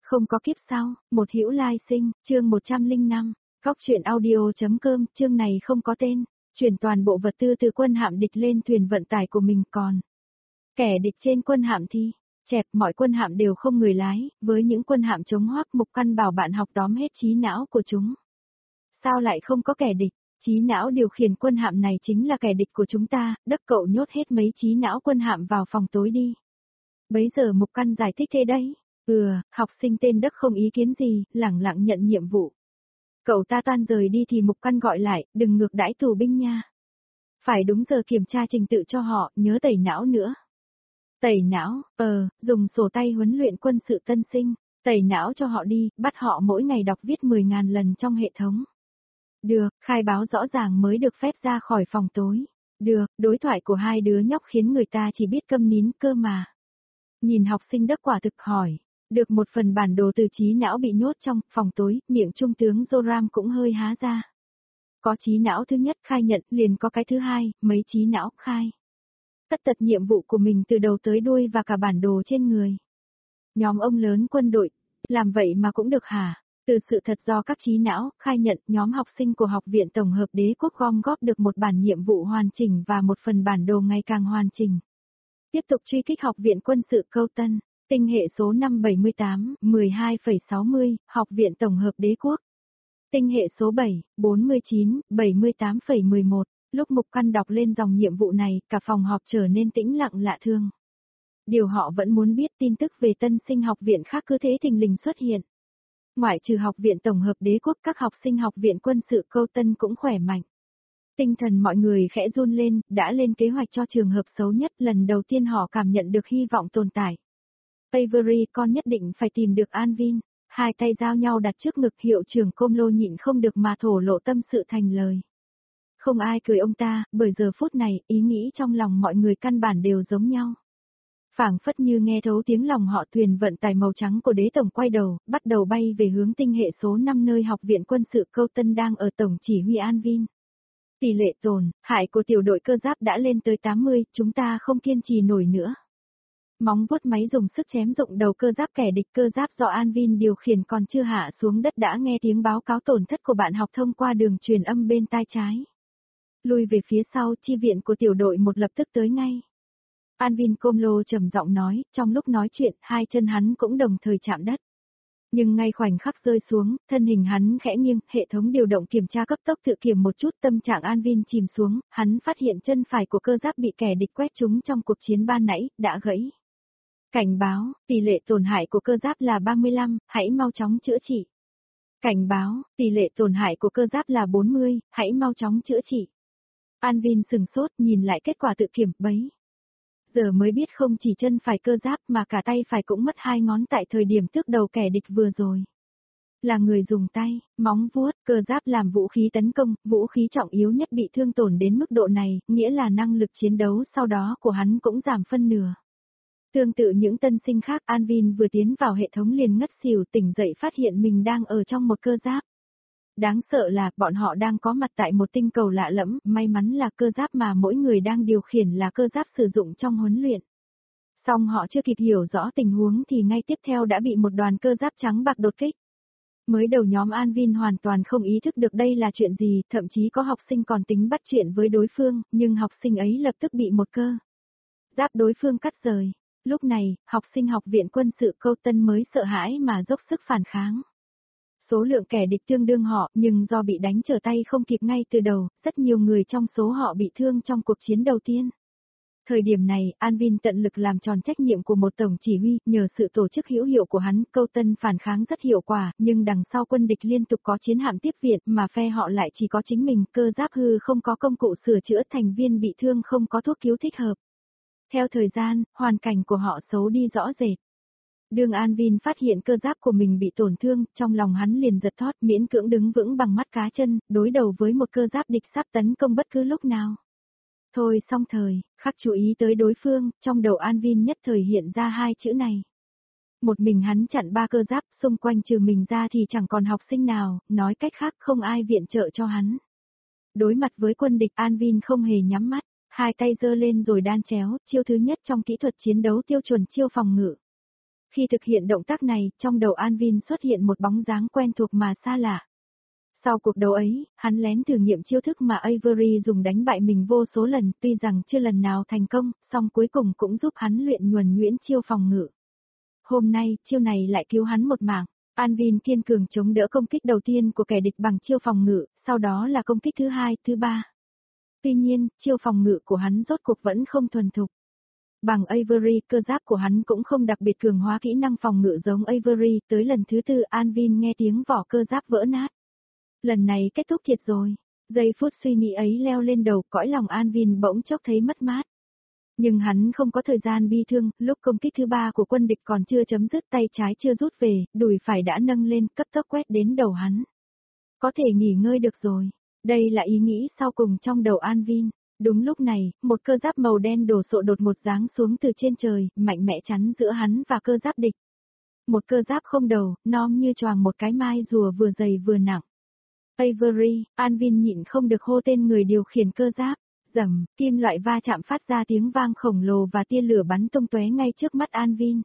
Không có kiếp sau, một hữu lai sinh, chương 105, Góc truyện audio.com, chương này không có tên, chuyển toàn bộ vật tư từ quân hạm địch lên thuyền vận tải của mình còn. Kẻ địch trên quân hạm thì, chẹp mọi quân hạm đều không người lái, với những quân hạm chống Hoắc Mục Căn bảo bạn học tóm hết trí não của chúng. Sao lại không có kẻ địch? Trí não điều khiển quân hạm này chính là kẻ địch của chúng ta, Đất cậu nhốt hết mấy trí não quân hạm vào phòng tối đi. Bấy giờ Mục Căn giải thích thế đấy. Học sinh tên Đất không ý kiến gì, lẳng lặng nhận nhiệm vụ. Cậu ta toan rời đi thì Mục Căn gọi lại, đừng ngược đãi tù binh nha. Phải đúng giờ kiểm tra trình tự cho họ, nhớ tẩy não nữa. Tẩy não, dùng sổ tay huấn luyện quân sự tân sinh, tẩy não cho họ đi, bắt họ mỗi ngày đọc viết 10.000 lần trong hệ thống. Được, khai báo rõ ràng mới được phép ra khỏi phòng tối. Được, đối thoại của hai đứa nhóc khiến người ta chỉ biết câm nín cơ mà. Nhìn học sinh Đất quả thực hỏi. Được một phần bản đồ từ trí não bị nhốt trong phòng tối, miệng trung tướng Zoram cũng hơi há ra. Có trí não thứ nhất khai nhận, liền có cái thứ hai, mấy trí não khai. Tất tật nhiệm vụ của mình từ đầu tới đuôi và cả bản đồ trên người. Nhóm ông lớn quân đội, làm vậy mà cũng được hả? Từ sự thật do các trí não khai nhận, nhóm học sinh của Học viện Tổng hợp Đế quốc gom góp được một bản nhiệm vụ hoàn chỉnh và một phần bản đồ ngày càng hoàn chỉnh. Tiếp tục truy kích Học viện Quân sự Câu Tân. Tinh hệ số 578, 12,60, Học viện Tổng hợp Đế quốc. Tinh hệ số 7, 49, 78,11. Lúc Mục Căn đọc lên dòng nhiệm vụ này, cả phòng họp trở nên tĩnh lặng lạ thường. Điều họ vẫn muốn biết tin tức về tân sinh học viện khác cứ thế thình lình xuất hiện. Ngoại trừ Học viện Tổng hợp Đế quốc, các học sinh Học viện Quân sự Câu Tân cũng khỏe mạnh. Tinh thần mọi người khẽ run lên, đã lên kế hoạch cho trường hợp xấu nhất, lần đầu tiên họ cảm nhận được hy vọng tồn tại. Avery, con nhất định phải tìm được Anvin. Hai tay giao nhau đặt trước ngực, hiệu trưởng Comlo nhịn không được mà thổ lộ tâm sự thành lời. Không ai cười ông ta, bởi giờ phút này, ý nghĩ trong lòng mọi người căn bản đều giống nhau. Phảng phất như nghe thấu tiếng lòng họ, thuyền vận tải màu trắng của Đế Tổng quay đầu, bắt đầu bay về hướng tinh hệ số 5 nơi Học viện Quân sự Câu Tân đang ở tổng chỉ huy Anvin. Tỷ lệ tổn hại của tiểu đội cơ giáp đã lên tới 80, chúng ta không kiên trì nổi nữa. Móng vuốt máy dùng sức chém rụng đầu cơ giáp kẻ địch, cơ giáp do Anvin điều khiển còn chưa hạ xuống đất đã nghe tiếng báo cáo tổn thất của bạn học thông qua đường truyền âm bên tai trái. Lùi về phía sau, chi viện của tiểu đội một lập tức tới ngay. Anvin Comlo trầm giọng nói, trong lúc nói chuyện, hai chân hắn cũng đồng thời chạm đất. Nhưng ngay khoảnh khắc rơi xuống, thân hình hắn khẽ nghiêng, hệ thống điều động kiểm tra cấp tốc tự kiểm một chút, tâm trạng Anvin chìm xuống, hắn phát hiện chân phải của cơ giáp bị kẻ địch quét trúng trong cuộc chiến ban nãy, đã gãy. Cảnh báo, tỷ lệ tổn hại của cơ giáp là 35, hãy mau chóng chữa trị. Cảnh báo, tỷ lệ tổn hại của cơ giáp là 40, hãy mau chóng chữa trị. Anvin sừng sốt nhìn lại kết quả tự kiểm, bấy giờ mới biết không chỉ chân phải cơ giáp mà cả tay phải cũng mất 2 ngón tại thời điểm tước đầu kẻ địch vừa rồi. Là người dùng tay, móng vuốt, cơ giáp làm vũ khí tấn công, vũ khí trọng yếu nhất bị thương tổn đến mức độ này, nghĩa là năng lực chiến đấu sau đó của hắn cũng giảm phân nửa. Tương tự những tân sinh khác, Anvin vừa tiến vào hệ thống liền ngất xỉu, tỉnh dậy phát hiện mình đang ở trong một cơ giáp. Đáng sợ là, bọn họ đang có mặt tại một tinh cầu lạ lẫm, may mắn là cơ giáp mà mỗi người đang điều khiển là cơ giáp sử dụng trong huấn luyện. Song họ chưa kịp hiểu rõ tình huống thì ngay tiếp theo đã bị một đoàn cơ giáp trắng bạc đột kích. Mới đầu nhóm Anvin hoàn toàn không ý thức được đây là chuyện gì, thậm chí có học sinh còn tính bắt chuyện với đối phương, nhưng học sinh ấy lập tức bị một cơ giáp đối phương cắt rời. Lúc này, học sinh Học viện Quân sự Câu Tân mới sợ hãi mà dốc sức phản kháng. Số lượng kẻ địch tương đương họ, nhưng do bị đánh trở tay không kịp ngay từ đầu, rất nhiều người trong số họ bị thương trong cuộc chiến đầu tiên. Thời điểm này, Anvin tận lực làm tròn trách nhiệm của một tổng chỉ huy, nhờ sự tổ chức hữu hiệu của hắn, Câu Tân phản kháng rất hiệu quả, nhưng đằng sau quân địch liên tục có chiến hạm tiếp viện, mà phe họ lại chỉ có chính mình, cơ giáp hư không có công cụ sửa chữa, thành viên bị thương không có thuốc cứu thích hợp. Theo thời gian, hoàn cảnh của họ xấu đi rõ rệt. Đường Anvin phát hiện cơ giáp của mình bị tổn thương, trong lòng hắn liền giật thót, miễn cưỡng đứng vững bằng mắt cá chân, đối đầu với một cơ giáp địch sắp tấn công bất cứ lúc nào. Thôi xong thời, khắc chú ý tới đối phương, trong đầu Anvin nhất thời hiện ra hai chữ này. Một mình hắn chặn 3 cơ giáp, xung quanh trừ mình ra thì chẳng còn học sinh nào, nói cách khác không ai viện trợ cho hắn. Đối mặt với quân địch, Anvin không hề nhắm mắt, hai tay giơ lên rồi đan chéo, chiêu thứ nhất trong kỹ thuật chiến đấu tiêu chuẩn chiêu phòng ngự. Khi thực hiện động tác này, trong đầu Anvin xuất hiện một bóng dáng quen thuộc mà xa lạ. Sau cuộc đấu ấy, hắn lén thử nghiệm chiêu thức mà Avery dùng đánh bại mình vô số lần, tuy rằng chưa lần nào thành công, song cuối cùng cũng giúp hắn luyện nhuần nhuyễn chiêu phòng ngự. Hôm nay, chiêu này lại cứu hắn một mạng. Anvin kiên cường chống đỡ công kích đầu tiên của kẻ địch bằng chiêu phòng ngự, sau đó là công kích thứ hai, thứ ba. Tuy nhiên, chiêu phòng ngự của hắn rốt cuộc vẫn không thuần thục. Bằng Avery, cơ giáp của hắn cũng không đặc biệt cường hóa kỹ năng phòng ngự giống Avery, tới lần thứ tư Anvin nghe tiếng vỏ cơ giáp vỡ nát. Lần này kết thúc thiệt rồi. Giây phút suy nghĩ ấy leo lên đầu, cõi lòng Anvin bỗng chốc thấy mất mát. Nhưng hắn không có thời gian bi thương, lúc công kích thứ ba của quân địch còn chưa chấm dứt, tay trái chưa rút về, đùi phải đã nâng lên, cấp tốc quét đến đầu hắn. Có thể nghỉ ngơi được rồi. Đây là ý nghĩ sau cùng trong đầu Anvin. Đúng lúc này, một cơ giáp màu đen đổ sộ đột một giáng xuống từ trên trời, mạnh mẽ chắn giữa hắn và cơ giáp địch. Một cơ giáp không đầu, nom như choàng một cái mai rùa vừa dày vừa nặng. Avery, Anvin nhịn không được hô tên người điều khiển cơ giáp. Rầm, kim loại va chạm phát ra tiếng vang khổng lồ và tia lửa bắn tung tóe ngay trước mắt Anvin.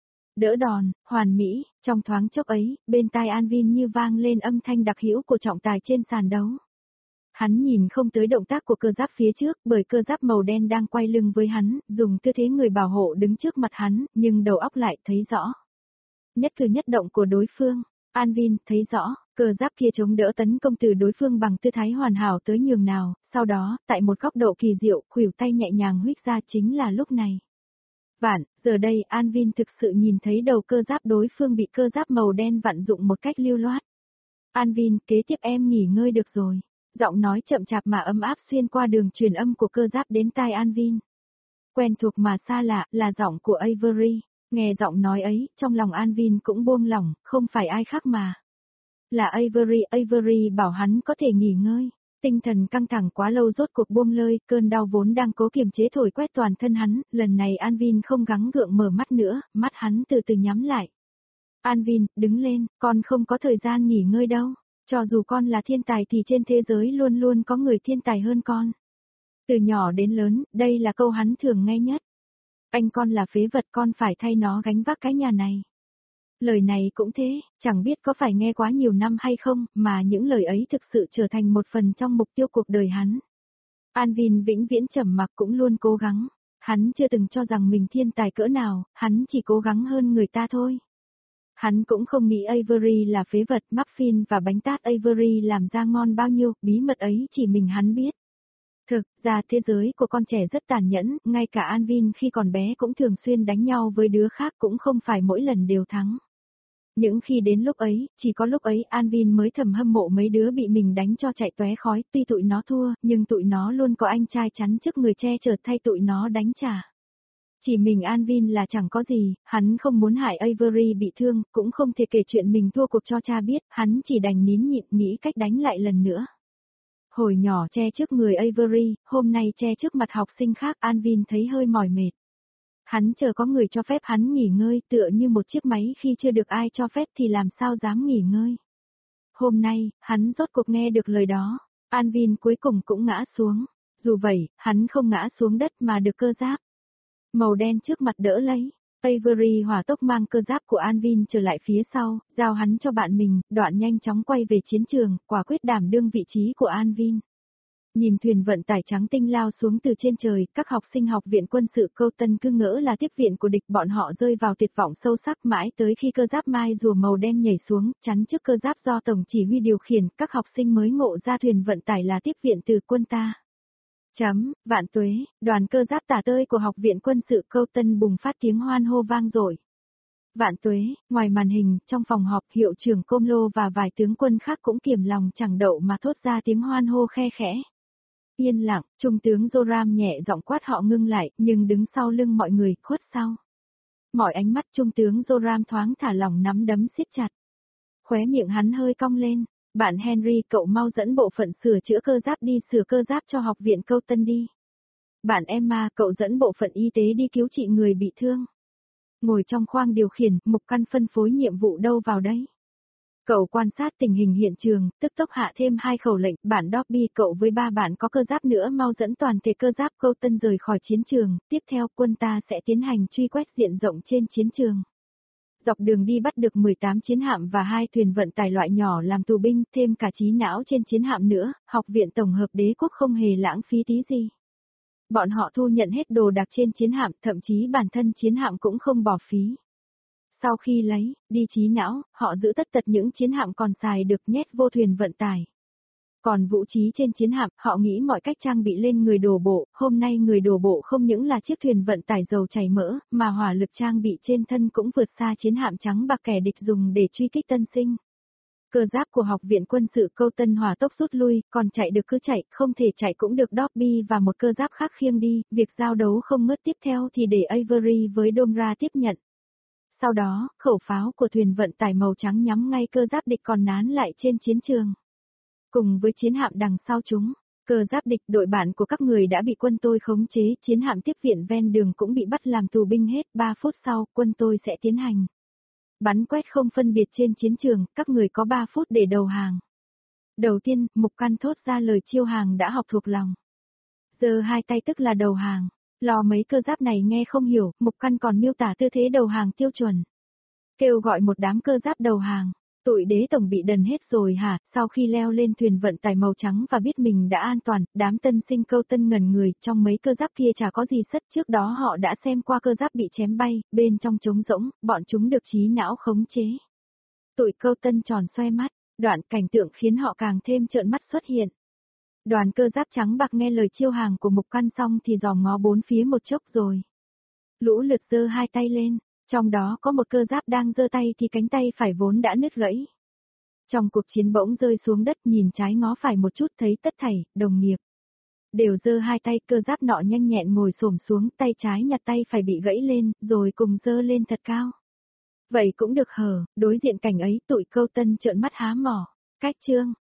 Đỡ đòn, hoàn mỹ, trong thoáng chốc ấy, bên tai Anvin như vang lên âm thanh đặc hữu của trọng tài trên sàn đấu. Hắn nhìn không tới động tác của cơ giáp phía trước, bởi cơ giáp màu đen đang quay lưng với hắn, dùng tư thế người bảo hộ đứng trước mặt hắn, nhưng đầu óc lại thấy rõ. Nhất cử nhất động của đối phương, Anvin thấy rõ, cơ giáp kia chống đỡ tấn công từ đối phương bằng tư thái hoàn hảo tới nhường nào, sau đó, tại một góc độ kỳ diệu, khuỷu tay nhẹ nhàng huých ra chính là lúc này. Vạn, giờ đây Anvin thực sự nhìn thấy đầu cơ giáp đối phương bị cơ giáp màu đen vặn dụng một cách lưu loát. Anvin, kế tiếp em nghỉ ngơi được rồi. Giọng nói chậm chạp mà ấm áp xuyên qua đường truyền âm của cơ giáp đến tai Anvin. Quen thuộc mà xa lạ, là giọng của Avery. Nghe giọng nói ấy, trong lòng Anvin cũng buông lỏng, không phải ai khác mà. Là Avery, Avery bảo hắn có thể nghỉ ngơi. Tinh thần căng thẳng quá lâu rốt cuộc buông lơi, cơn đau vốn đang cố kiềm chế thổi quét toàn thân hắn, lần này Anvin không gắng gượng mở mắt nữa, mắt hắn từ từ nhắm lại. Anvin, đứng lên, con không có thời gian nghỉ ngơi đâu. Cho dù con là thiên tài thì trên thế giới luôn luôn có người thiên tài hơn con. Từ nhỏ đến lớn, đây là câu hắn thường nghe nhất. Anh con là phế vật, con phải thay nó gánh vác cái nhà này. Lời này cũng thế, chẳng biết có phải nghe quá nhiều năm hay không, mà những lời ấy thực sự trở thành một phần trong mục tiêu cuộc đời hắn. Anvin vĩnh viễn trầm mặc cũng luôn cố gắng. Hắn chưa từng cho rằng mình thiên tài cỡ nào, hắn chỉ cố gắng hơn người ta thôi. Hắn cũng không nghĩ Avery là phế vật, muffin và bánh tát Avery làm ra ngon bao nhiêu, bí mật ấy chỉ mình hắn biết. Thực ra thế giới của con trẻ rất tàn nhẫn, ngay cả Anvin khi còn bé cũng thường xuyên đánh nhau với đứa khác, cũng không phải mỗi lần đều thắng. Những khi đến lúc ấy, chỉ có lúc ấy Anvin mới thầm hâm mộ mấy đứa bị mình đánh cho chạy tóe khói, tuy tụi nó thua, nhưng tụi nó luôn có anh trai chắn trước người che chở thay tụi nó đánh trả. Chỉ mình Anvin là chẳng có gì, hắn không muốn hại Avery bị thương, cũng không thể kể chuyện mình thua cuộc cho cha biết, hắn chỉ đành nín nhịn nghĩ cách đánh lại lần nữa. Hồi nhỏ che trước người Avery, hôm nay che trước mặt học sinh khác, Anvin thấy hơi mỏi mệt. Hắn chờ có người cho phép hắn nghỉ ngơi, tựa như một chiếc máy khi chưa được ai cho phép thì làm sao dám nghỉ ngơi. Hôm nay, hắn rốt cuộc nghe được lời đó, Anvin cuối cùng cũng ngã xuống. Dù vậy, hắn không ngã xuống đất mà được cơ giáp màu đen trước mặt đỡ lấy. Avery hỏa tốc mang cơ giáp của Anvin trở lại phía sau, giao hắn cho bạn mình, đoạn nhanh chóng quay về chiến trường, quả quyết đảm đương vị trí của Anvin. Nhìn thuyền vận tải trắng tinh lao xuống từ trên trời, các học sinh học viện quân sự Câu Tân cứ ngỡ là tiếp viện của địch, bọn họ rơi vào tuyệt vọng sâu sắc mãi tới khi cơ giáp mai rùa màu đen nhảy xuống, chắn trước cơ giáp do tổng chỉ huy điều khiển, các học sinh mới ngộ ra thuyền vận tải là tiếp viện từ quân ta. Vạn tuế, đoàn cơ giáp tả tơi của học viện quân sự Câu Tân bùng phát tiếng hoan hô vang dội. Vạn tuế, ngoài màn hình, trong phòng họp, hiệu trưởng Công Lô và vài tướng quân khác cũng kiềm lòng chẳng đậu mà thốt ra tiếng hoan hô khe khẽ. Yên lặng, trung tướng Joram nhẹ giọng quát họ ngưng lại, nhưng đứng sau lưng mọi người, khuất sau. Mọi ánh mắt trung tướng Joram thoáng thả lỏng nắm đấm siết chặt. Khóe miệng hắn hơi cong lên. Bạn Henry, cậu mau dẫn bộ phận sửa chữa cơ giáp đi sửa cơ giáp cho học viện Câu Tân đi. Bạn Emma, cậu dẫn bộ phận y tế đi cứu trị người bị thương. Ngồi trong khoang điều khiển, Mục Căn phân phối nhiệm vụ đâu vào đấy. Cậu quan sát tình hình hiện trường, tức tốc hạ thêm 2 khẩu lệnh, bạn Dobby, cậu với 3 bạn có cơ giáp nữa mau dẫn toàn thể cơ giáp Câu Tân rời khỏi chiến trường, tiếp theo quân ta sẽ tiến hành truy quét diện rộng trên chiến trường. Dọc đường đi bắt được 18 chiến hạm và 2 thuyền vận tải loại nhỏ làm tù binh, thêm cả trí não trên chiến hạm nữa, học viện tổng hợp đế quốc không hề lãng phí tí gì. Bọn họ thu nhận hết đồ đạc trên chiến hạm, thậm chí bản thân chiến hạm cũng không bỏ phí. Sau khi lấy, đi trí não, họ giữ tất tật những chiến hạm còn xài được nhét vô thuyền vận tải. Còn vũ trí trên chiến hạm, họ nghĩ mọi cách trang bị lên người đổ bộ, hôm nay người đổ bộ không những là chiếc thuyền vận tải dầu chảy mỡ, mà hỏa lực trang bị trên thân cũng vượt xa chiến hạm trắng bạc kẻ địch dùng để truy kích tân sinh. Cơ giáp của học viện quân sự Câu Tân hỏa tốc rút lui, còn chạy được cứ chạy, không thể chạy cũng được Dobby và một cơ giáp khác khiêng đi, việc giao đấu không ngớt tiếp theo thì để Avery với Domra tiếp nhận. Sau đó, khẩu pháo của thuyền vận tải màu trắng nhắm ngay cơ giáp địch còn nán lại trên chiến trường. Cùng với chiến hạm đằng sau chúng, cơ giáp địch đội bạn của các người đã bị quân tôi khống chế, chiến hạm tiếp viện ven đường cũng bị bắt làm tù binh hết, 3 phút sau, quân tôi sẽ tiến hành bắn quét không phân biệt trên chiến trường, các người có 3 phút để đầu hàng. Đầu tiên, Mục Căn thốt ra lời chiêu hàng đã học thuộc lòng. Giơ hai tay tức là đầu hàng. Lo mấy cơ giáp này nghe không hiểu, Mục Căn còn miêu tả tư thế đầu hàng tiêu chuẩn. Kêu gọi một đám cơ giáp đầu hàng. Tụi đế tổng bị đần hết rồi hả? Sau khi leo lên thuyền vận tải màu trắng và biết mình đã an toàn, đám tân sinh Câu Tân ngẩn người, trong mấy cơ giáp kia chả có gì sất, trước đó họ đã xem qua cơ giáp bị chém bay, bên trong trống rỗng, bọn chúng được trí não khống chế. Tụi Câu Tân tròn xoe mắt, đoạn cảnh tượng khiến họ càng thêm trợn mắt xuất hiện. Đoàn cơ giáp trắng bạc nghe lời chiêu hàng của Mục Căn xong thì dòm ngó bốn phía một chốc rồi. Lũ lượt giơ hai tay lên. Trong đó có một cơ giáp đang giơ tay thì cánh tay phải vốn đã nứt gãy. Trong cuộc chiến bỗng rơi xuống đất, nhìn trái ngó phải một chút thấy tất thảy, đồng nghiệp. Đều giơ hai tay, cơ giáp nọ nhanh nhẹn ngồi xổm xuống, tay trái nhặt tay phải bị gãy lên, rồi cùng giơ lên thật cao. Vậy cũng được hở, đối diện cảnh ấy tụi Câu Tân trợn mắt há mỏ. Cách chương.